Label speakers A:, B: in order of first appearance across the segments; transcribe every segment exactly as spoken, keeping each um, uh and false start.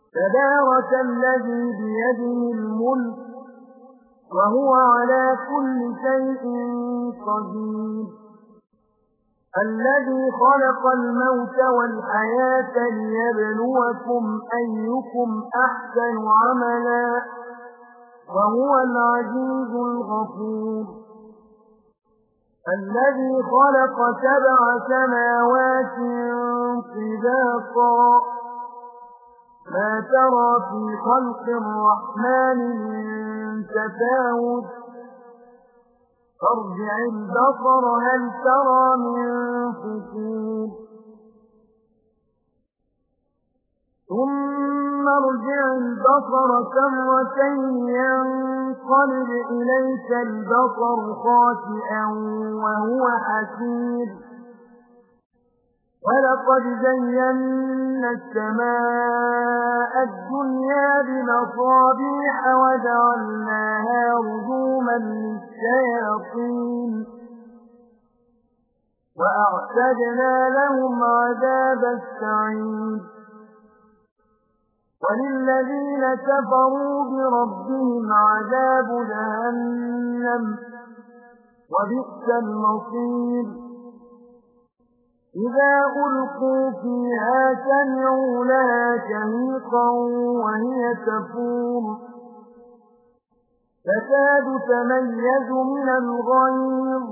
A: تبارك الذي بيده الملك وهو على كل شيء قدير الذي خلق الموت والحياة ليبلوكم أيكم أحسن عملا وهو العزيز الغفور الذي خلق سبع سماوات طباقا ما ترى في خلق الرحمن من تفاوت فارجع البصر هل ترى من فطور ثم ارجع البصر كرتين ينقلب إليك البصر خاسئا وهو حسير ولقد زينا السماء الدنيا بمصابيح وجعلناها رجوما للشياطين وأعتدنا لهم عذاب السعير وللذين كفروا بربهم عذاب جهنم وبئس المصير إذا ألقوا فيها سمعوا لها شهيقا وهي تفور تكاد تميز من الغيظ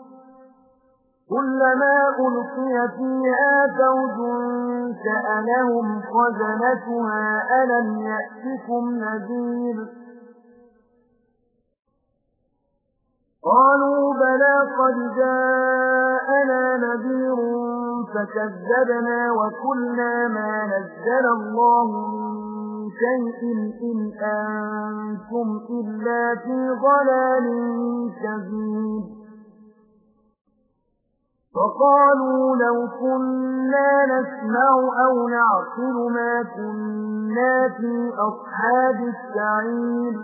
A: كلما ألقي فيها فوج سألهم خزنتها ألم يأتكم نذير قالوا بلى قد جاءنا نذير فكذبنا وقلنا ما نزل الله من شيء إن أنتم إلا في ضلال كبير وقالوا لو كنا نسمع أو نعقل ما كنا في أصحاب السعير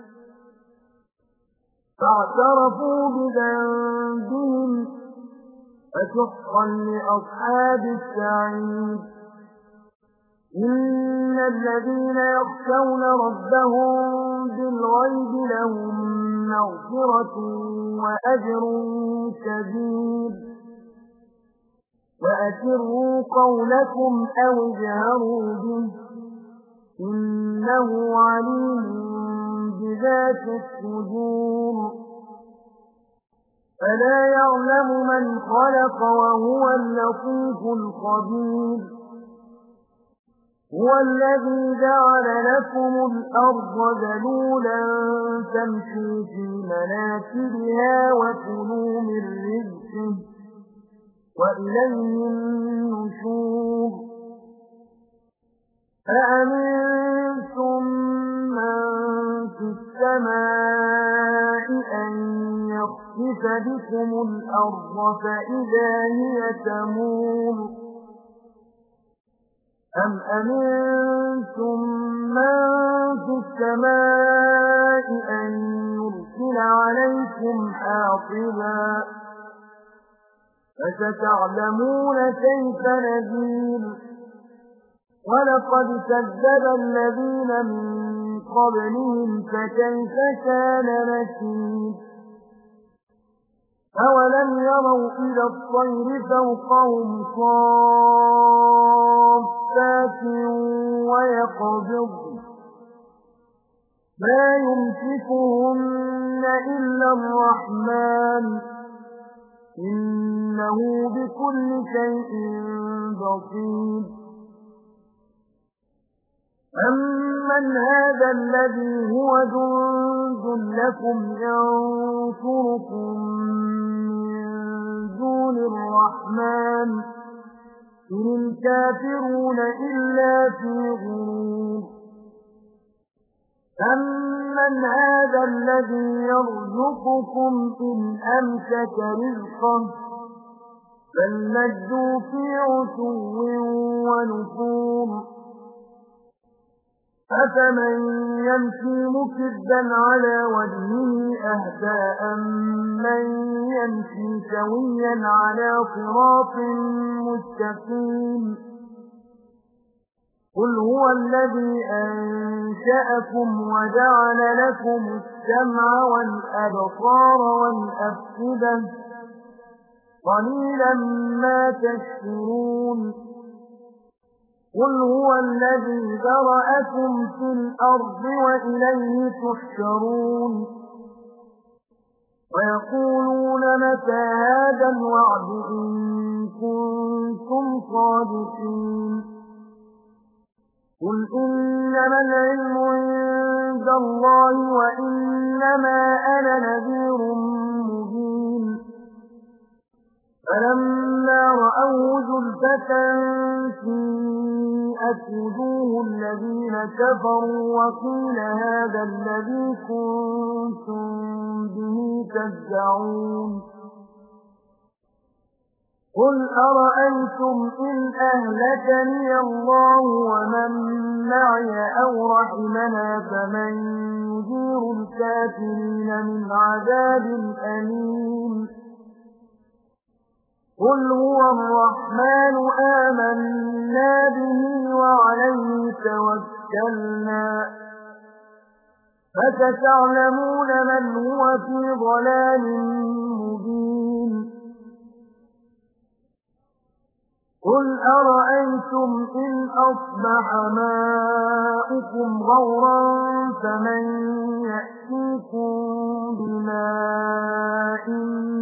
A: فاعترفوا بذنبهم فسحقا لأصحاب السعير إن الذين يخشون ربهم بالغيب لهم مغفرة وأجر كبير وأسروا قولكم أو اجهروا به إنه عليم بذات الصدور ألا يعلم من خلق وهو اللطيف الخبير هو الذي جعل لكم الأرض ذلولا تمشوا في مناكبها وكلوا من رزقه وإليه النشور أأمنتم من في السماء أن يخسف بكم الأرض فإذا هي تمور أم أمنتم من في السماء أن يرسل عليكم حاصبا فستعلمون كيف نذير ولقد كذب الذين من قبلهم فكيف كان نكير أولم يروا إلى الطير فوقهم صافات ويقبضن ما يمسكهن إلا الرحمن إنه بكل شيء بصير أمن هذا الذي هو جند لكم ينصركم من دون الرحمن إن الكافرون إلا في غرور أمن هذا الذي يرزقكم إن أمسك رزقه بل لجوا في عتو ونفور أفمن يمشي مكبا على وجهه أهدى أمن يمشي سويا على صراط مستقيم قل هو الذي أنشأكم وجعل لكم السمع والأبصار والأفئدة قليلا ما تشكرون قل هو الذي ذرأكم في الأرض وإليه تحشرون ويقولون متى هذا الوعد إن كنتم صادقين قل إنما العلم عند الله وإنما أنا نذير مبين فلما رأوه زلفة سيئت وجوه الذين كفروا وقيل هذا الذي كنتم به تدعون قل أرأيتم إن أهلكني الله ومن معي أو رحمنا فمن يجير الكافرين من عذاب أليم قل هو الرحمن آمنا به وعليه توكلنا فستعلمون من هو في ضلال مبين قل أرأيتم إن أصبح ماؤكم غورا فمن يأتيكم بماء